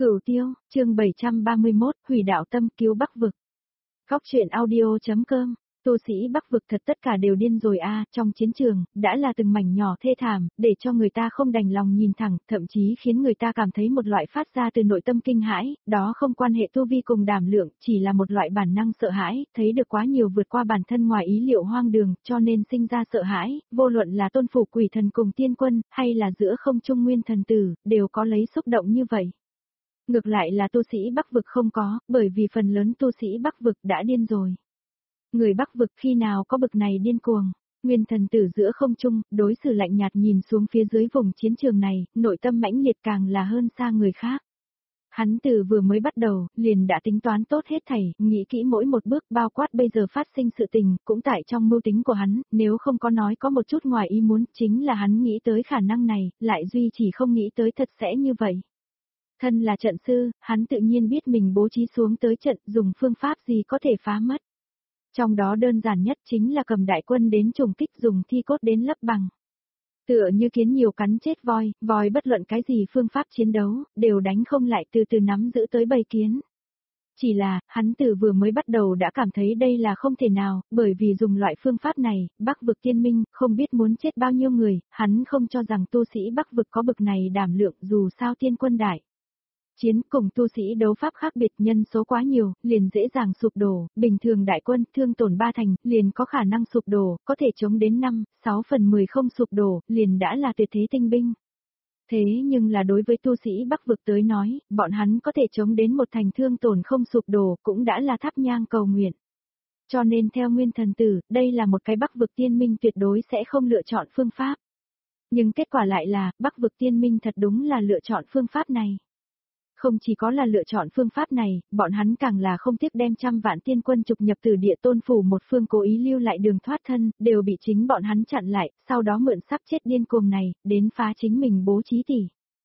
Cửu Tiêu, chương 731, hủy đạo tâm cứu Bắc vực. Góc truyện audio.com. Tu sĩ Bắc vực thật tất cả đều điên rồi a, trong chiến trường, đã là từng mảnh nhỏ thê thảm, để cho người ta không đành lòng nhìn thẳng, thậm chí khiến người ta cảm thấy một loại phát ra từ nội tâm kinh hãi, đó không quan hệ tu vi cùng đảm lượng, chỉ là một loại bản năng sợ hãi, thấy được quá nhiều vượt qua bản thân ngoài ý liệu hoang đường, cho nên sinh ra sợ hãi, vô luận là tôn phủ quỷ thần cùng tiên quân, hay là giữa không trung nguyên thần tử, đều có lấy xúc động như vậy. Ngược lại là tu sĩ Bắc vực không có, bởi vì phần lớn tu sĩ Bắc vực đã điên rồi. Người Bắc vực khi nào có bực này điên cuồng, nguyên thần tử giữa không trung, đối xử lạnh nhạt nhìn xuống phía dưới vùng chiến trường này, nội tâm mãnh liệt càng là hơn xa người khác. Hắn từ vừa mới bắt đầu, liền đã tính toán tốt hết thảy, nghĩ kỹ mỗi một bước bao quát bây giờ phát sinh sự tình, cũng tại trong mưu tính của hắn, nếu không có nói có một chút ngoài ý muốn, chính là hắn nghĩ tới khả năng này, lại duy chỉ không nghĩ tới thật sẽ như vậy. Thân là trận sư, hắn tự nhiên biết mình bố trí xuống tới trận dùng phương pháp gì có thể phá mất. Trong đó đơn giản nhất chính là cầm đại quân đến trùng kích dùng thi cốt đến lấp bằng. Tựa như kiến nhiều cắn chết voi, voi bất luận cái gì phương pháp chiến đấu, đều đánh không lại từ từ nắm giữ tới bầy kiến. Chỉ là, hắn từ vừa mới bắt đầu đã cảm thấy đây là không thể nào, bởi vì dùng loại phương pháp này, Bắc vực tiên minh, không biết muốn chết bao nhiêu người, hắn không cho rằng tu sĩ Bắc vực có bực này đảm lượng dù sao tiên quân đại. Chiến cùng tu sĩ đấu pháp khác biệt nhân số quá nhiều, liền dễ dàng sụp đổ, bình thường đại quân thương tổn 3 thành, liền có khả năng sụp đổ, có thể chống đến 5/6/10 không sụp đổ, liền đã là tuyệt thế tinh binh. Thế nhưng là đối với tu sĩ Bắc vực tới nói, bọn hắn có thể chống đến một thành thương tổn không sụp đổ, cũng đã là thắp nhang cầu nguyện. Cho nên theo nguyên thần tử, đây là một cái Bắc vực tiên minh tuyệt đối sẽ không lựa chọn phương pháp. Nhưng kết quả lại là, Bắc vực tiên minh thật đúng là lựa chọn phương pháp này. Không chỉ có là lựa chọn phương pháp này, bọn hắn càng là không tiếc đem trăm vạn tiên quân trục nhập từ địa tôn phủ một phương cố ý lưu lại đường thoát thân, đều bị chính bọn hắn chặn lại, sau đó mượn sắp chết điên cuồng này, đến phá chính mình bố trí tỉ.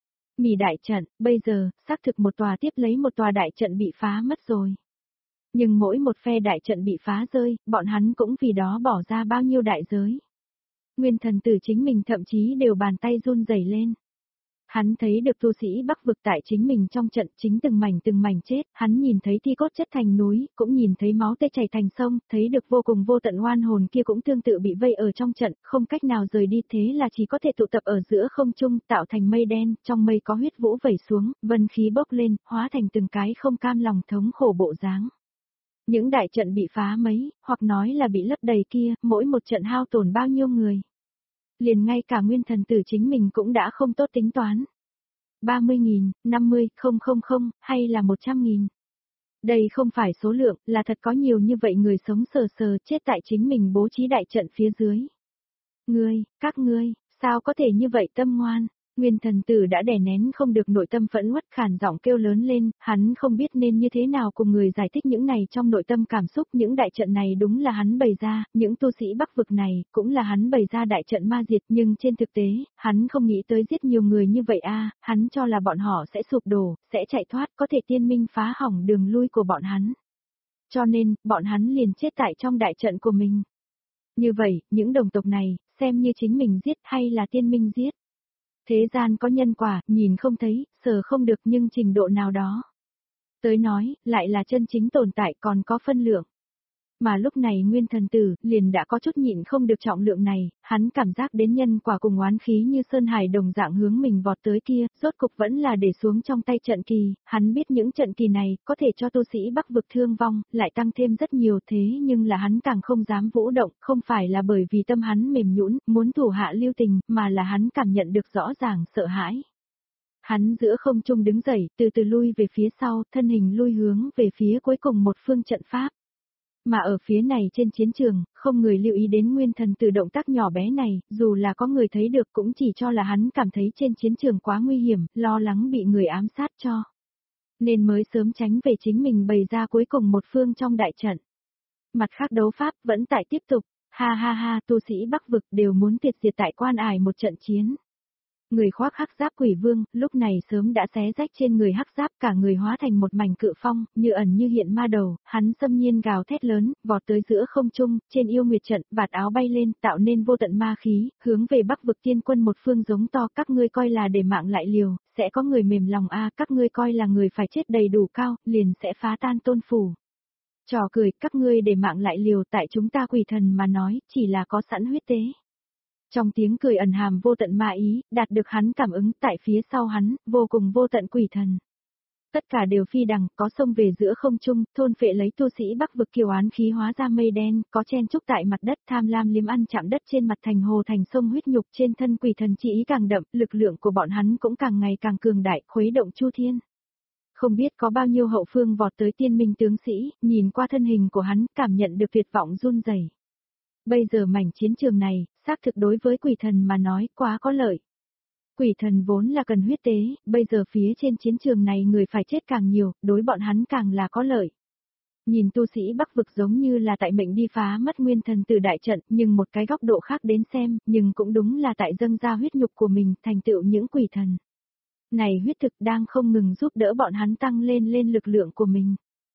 Mỉ đại trận, bây giờ, xác thực một tòa tiếp lấy một tòa đại trận bị phá mất rồi. Nhưng mỗi một phe đại trận bị phá rơi, bọn hắn cũng vì đó bỏ ra bao nhiêu đại giới. Nguyên thần tử chính mình thậm chí đều bàn tay run rẩy lên. Hắn thấy được tu sĩ Bắc vực tại chính mình trong trận chính từng mảnh chết, hắn nhìn thấy thi cốt chất thành núi, cũng nhìn thấy máu tươi chảy thành sông, thấy được vô cùng vô tận oan hồn kia cũng tương tự bị vây ở trong trận, không cách nào rời đi thế là chỉ có thể tụ tập ở giữa không trung, tạo thành mây đen, trong mây có huyết vũ vẩy xuống, vân khí bốc lên, hóa thành từng cái không cam lòng thống khổ bộ dáng. Những đại trận bị phá mấy, hoặc nói là bị lấp đầy kia, mỗi một trận hao tổn bao nhiêu người. Liền ngay cả nguyên thần tử chính mình cũng đã không tốt tính toán. 30.000, 50, 000, hay là 100.000. Đây không phải số lượng, là thật có nhiều như vậy người sống sờ sờ chết tại chính mình bố trí đại trận phía dưới. Các ngươi, sao có thể như vậy tâm ngoan? Nguyên thần tử đã đè nén không được nội tâm phẫn uất khàn giọng kêu lớn lên, hắn không biết nên như thế nào cùng người giải thích những này trong nội tâm cảm xúc, những đại trận này đúng là hắn bày ra, những tu sĩ Bắc vực này cũng là hắn bày ra đại trận ma diệt, nhưng trên thực tế, hắn không nghĩ tới giết nhiều người như vậy hắn cho là bọn họ sẽ sụp đổ, sẽ chạy thoát, có thể tiên minh phá hỏng đường lui của bọn hắn. Cho nên, bọn hắn liền chết tại trong đại trận của mình. Như vậy, những đồng tộc này, xem như chính mình giết hay là tiên minh giết. Thế gian có nhân quả, nhìn không thấy, sờ không được nhưng trình độ nào đó. Tới nói, lại là chân chính tồn tại còn có phân lượng. Mà lúc này nguyên thần tử, liền đã có chút nhịn không được trọng lượng này, hắn cảm giác đến nhân quả cùng oán khí như sơn hải đồng dạng hướng mình vọt tới kia, rốt cục vẫn là để xuống trong tay trận kỳ, hắn biết những trận kỳ này, có thể cho tu sĩ Bắc vực thương vong, lại tăng thêm rất nhiều thế nhưng là hắn càng không dám vũ động, không phải là bởi vì tâm hắn mềm nhũn, muốn thủ hạ lưu tình, mà là hắn cảm nhận được rõ ràng sợ hãi. Hắn giữa không trung đứng dậy, từ từ lui về phía sau, thân hình lui hướng về phía cuối cùng một phương trận pháp. Mà ở phía này trên chiến trường, không người lưu ý đến nguyên thần tử động tác nhỏ bé này, dù là có người thấy được cũng chỉ cho là hắn cảm thấy trên chiến trường quá nguy hiểm, lo lắng bị người ám sát cho. Nên mới sớm tránh về chính mình bày ra cuối cùng một phương trong đại trận. Mặt khác đấu pháp vẫn tại tiếp tục, ha, tu sĩ Bắc vực đều muốn tiệt diệt tại Quan Ải một trận chiến. Người khoác hắc giáp quỷ vương, lúc này sớm đã xé rách trên người hắc giáp, cả người hóa thành một mảnh cự phong, như ẩn như hiện ma đầu, hắn xâm nhiên gào thét lớn, vọt tới giữa không trung, trên yêu nguyệt trận, vạt áo bay lên, tạo nên vô tận ma khí, hướng về Bắc vực tiên quân một phương giống to, các ngươi coi là để mạng lại liều, sẽ có người mềm lòng các ngươi coi là người phải chết đầy đủ cao, liền sẽ phá tan tôn phủ. Trò cười, các ngươi để mạng lại liều, tại chúng ta quỷ thần mà nói, chỉ là có sẵn huyết tế. Trong tiếng cười ẩn hàm vô tận ma ý, đạt được hắn cảm ứng tại phía sau hắn, vô cùng vô tận quỷ thần. Tất cả đều phi đằng, có xông về giữa không trung, thôn phệ lấy tu sĩ Bắc vực kiều án khí hóa ra mây đen, có chen trúc tại mặt đất tham lam liếm ăn chạm đất trên mặt thành hồ thành sông huyết nhục trên thân quỷ thần chỉ ý càng đậm, lực lượng của bọn hắn cũng càng ngày càng cường đại, khuấy động chu thiên. Không biết có bao nhiêu hậu phương vọt tới tiên minh tướng sĩ, nhìn qua thân hình của hắn, cảm nhận được tuyệt vọng run rẩy. Bây giờ mảnh chiến trường này, xác thực đối với quỷ thần mà nói quá có lợi. Quỷ thần vốn là cần huyết tế, bây giờ phía trên chiến trường này người phải chết càng nhiều, đối bọn hắn càng là có lợi. Nhìn tu sĩ Bắc vực giống như là tại mệnh đi phá mất nguyên thần từ đại trận, nhưng một cái góc độ khác đến xem, nhưng cũng đúng là tại dâng ra huyết nhục của mình thành tựu những quỷ thần. Này huyết thực đang không ngừng giúp đỡ bọn hắn tăng lên lực lượng của mình.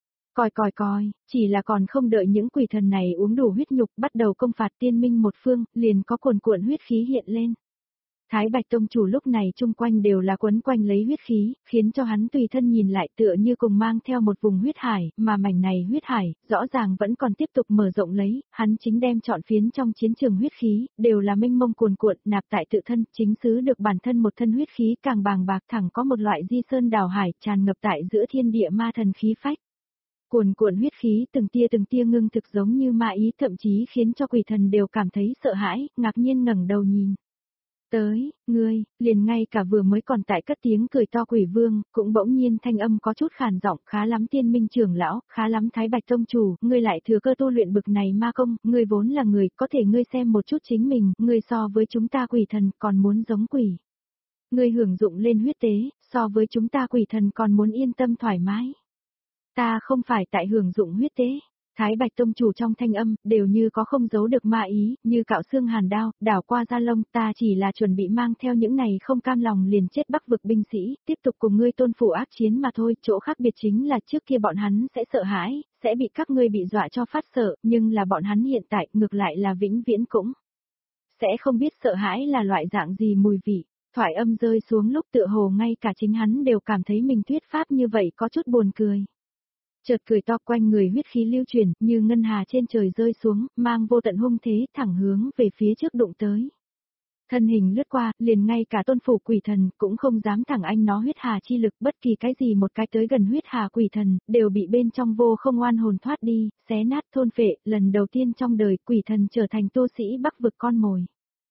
Coi, chỉ là còn không đợi những quỷ thần này uống đủ huyết nhục bắt đầu công phạt tiên minh một phương, liền có cuồn cuộn huyết khí hiện lên. Thái Bạch Tông chủ lúc này chung quanh đều là quấn quanh lấy huyết khí, khiến cho hắn tùy thân nhìn lại tựa như cùng mang theo một vùng huyết hải, mà mảnh này huyết hải, rõ ràng vẫn còn tiếp tục mở rộng lấy, hắn chính đem chọn phiến trong chiến trường huyết khí, đều là mênh mông cuồn cuộn, nạp tại tự thân, chính xứ được bản thân một thân huyết khí càng bàng bạc thẳng có một loại di sơn đào hải tràn ngập tại giữa thiên địa ma thần khí phách. Cuồn cuộn huyết khí từng tia ngưng thực giống như ma ý thậm chí khiến cho quỷ thần đều cảm thấy sợ hãi, ngạc nhiên ngẩng đầu nhìn. Tới, ngươi, liền ngay cả vừa mới còn tại cất tiếng cười to quỷ vương, cũng bỗng nhiên thanh âm có chút khàn giọng, khá lắm tiên minh trưởng lão, khá lắm Thái Bạch Tông chủ, ngươi lại thừa cơ tu luyện bực này ma công, ngươi vốn là người, có thể ngươi xem một chút chính mình, ngươi so với chúng ta quỷ thần còn muốn giống quỷ. Ngươi hưởng dụng lên huyết tế, so với chúng ta quỷ thần còn muốn yên tâm thoải mái. Ta không phải tại hưởng dụng huyết tế. Thái Bạch Tông chủ trong thanh âm, đều như có không giấu được ma ý, như cạo xương hàn đao, đảo qua da lông, ta chỉ là chuẩn bị mang theo những này không cam lòng liền chết Bắc vực binh sĩ, tiếp tục cùng ngươi tôn phủ ác chiến mà thôi, chỗ khác biệt chính là trước kia bọn hắn sẽ sợ hãi, sẽ bị các ngươi bị dọa cho phát sợ, nhưng là bọn hắn hiện tại, ngược lại là vĩnh viễn cũng sẽ không biết sợ hãi là loại dạng gì mùi vị. Thoại âm rơi xuống lúc tựa hồ ngay cả chính hắn đều cảm thấy mình thuyết pháp như vậy có chút buồn cười. Chợt cười to quanh người huyết khí lưu chuyển, như ngân hà trên trời rơi xuống, mang vô tận hung thế thẳng hướng về phía trước đụng tới. Thân hình lướt qua, liền ngay cả tôn phủ quỷ thần cũng không dám thẳng anh nó huyết hà chi lực, bất kỳ cái gì một cái tới gần huyết hà quỷ thần, đều bị bên trong vô không oan hồn thoát đi, xé nát thôn phệ, lần đầu tiên trong đời quỷ thần trở thành tu sĩ Bắc vực con mồi.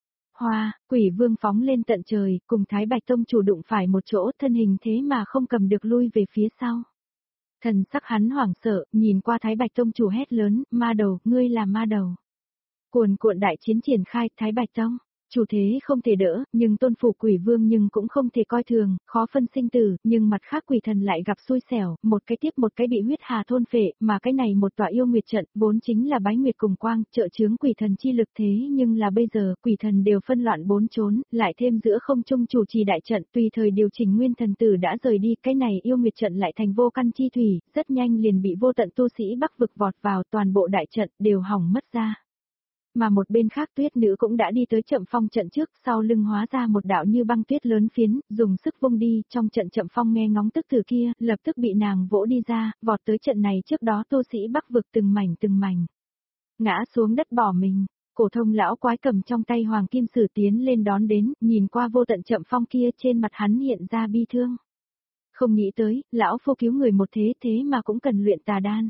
Hoa, quỷ vương phóng lên tận trời, cùng Thái Bạch Tông chủ đụng phải một chỗ, thân hình thế mà không cầm được lui về phía sau. Thần sắc hắn hoảng sợ, nhìn qua Thái Bạch Tông chủ hét lớn, ma đầu, ngươi là ma đầu. Cuồn cuộn đại chiến triển khai, Thái Bạch Tông, chủ thế không thể đỡ, nhưng tôn phủ quỷ vương nhưng cũng không thể coi thường, khó phân sinh tử, nhưng mặt khác quỷ thần lại gặp xui xẻo, một cái tiếp một cái bị huyết hà thôn phệ, mà cái này một tọa yêu nguyệt trận, vốn chính là bái nguyệt cùng quang, trợ chướng quỷ thần chi lực thế nhưng là bây giờ, quỷ thần đều phân loạn bốn trốn, lại thêm giữa không trung chủ trì đại trận, tùy thời điều chỉnh nguyên thần tử đã rời đi, cái này yêu nguyệt trận lại thành vô căn chi thủy, rất nhanh liền bị vô tận tu sĩ Bắc vực vọt vào, toàn bộ đại trận đều hỏng mất ra. Mà một bên khác tuyết nữ cũng đã đi tới chậm phong trận trước, sau lưng hóa ra một đạo như băng tuyết lớn phiến, dùng sức vung đi, trong trận chậm phong nghe ngóng tức từ kia, lập tức bị nàng vỗ đi ra, vọt tới trận này trước đó tu sĩ Bắc vực từng mảnh. Ngã xuống đất bỏ mình, cổ thông lão quái cầm trong tay hoàng kim sử tiến lên đón đến, nhìn qua vô tận chậm phong kia trên mặt hắn hiện ra bi thương. Không nghĩ tới, lão phu cứu người một thế mà cũng cần luyện tà đan.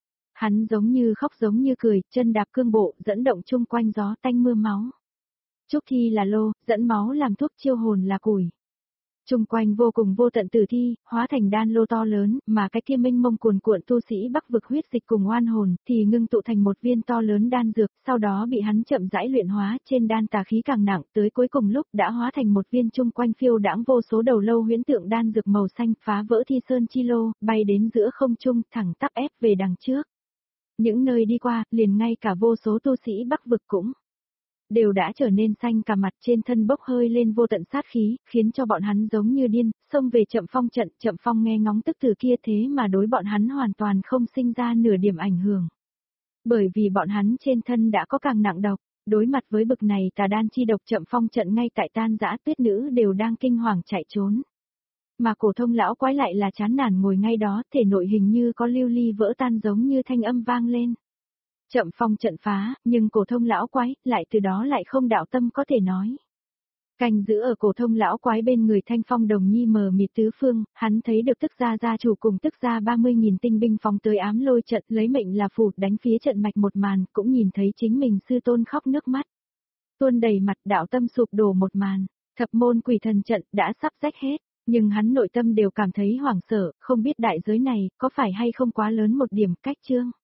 Hắn giống như khóc giống như cười, chân đạp cương bộ, dẫn động chung quanh gió tanh mưa máu. Trúc thi là lô, dẫn máu làm thuốc chiêu hồn là củi. Chung quanh vô cùng vô tận tử thi, hóa thành đan lô to lớn, mà cái kia mênh mông cuồn cuộn tu sĩ Bắc vực huyết dịch cùng oan hồn, thì ngưng tụ thành một viên to lớn đan dược, sau đó bị hắn chậm rãi luyện hóa, trên đan tà khí càng nặng, tới cuối cùng lúc đã hóa thành một viên chung quanh phiêu đãng vô số đầu lâu huyễn tượng đan dược màu xanh, phá vỡ thi sơn chi lô, bay đến giữa không trung, thẳng tắp ép về đằng trước. Những nơi đi qua, liền ngay cả vô số tu sĩ Bắc vực cũng đều đã trở nên xanh cả mặt, trên thân bốc hơi lên vô tận sát khí, khiến cho bọn hắn giống như điên, xông về Chậm Phong trận. Chậm Phong nghe ngóng tức từ kia thế mà đối bọn hắn hoàn toàn không sinh ra nửa điểm ảnh hưởng. Bởi vì bọn hắn trên thân đã có càng nặng độc, đối mặt với bực này tà đan chi độc, Chậm Phong trận ngay tại tan rã, tuyết nữ đều đang kinh hoàng chạy trốn. Mà Cổ Thông lão quái lại là chán nản ngồi ngay đó, thể nội hình như có lưu ly vỡ tan giống như thanh âm vang lên. Chậm Phong trận phá, nhưng Cổ Thông lão quái lại từ đó lại không đạo tâm có thể nói. Canh giữ ở Cổ Thông lão quái bên người Thanh Phong Đồng Nhi mờ mịt tứ phương, hắn thấy được Tức gia gia chủ cùng Tức gia 30.000 tinh binh phóng tới ám lôi trận, lấy mệnh là phủ đánh phía trận mạch một màn, cũng nhìn thấy chính mình sư tôn khóc nước mắt. Tuôn đầy mặt, đạo tâm sụp đổ một màn, thập môn quỷ thần trận đã sắp rách hết, nhưng hắn nội tâm đều cảm thấy hoảng sợ, không biết đại giới này có phải hay không quá lớn một điểm. Cách chương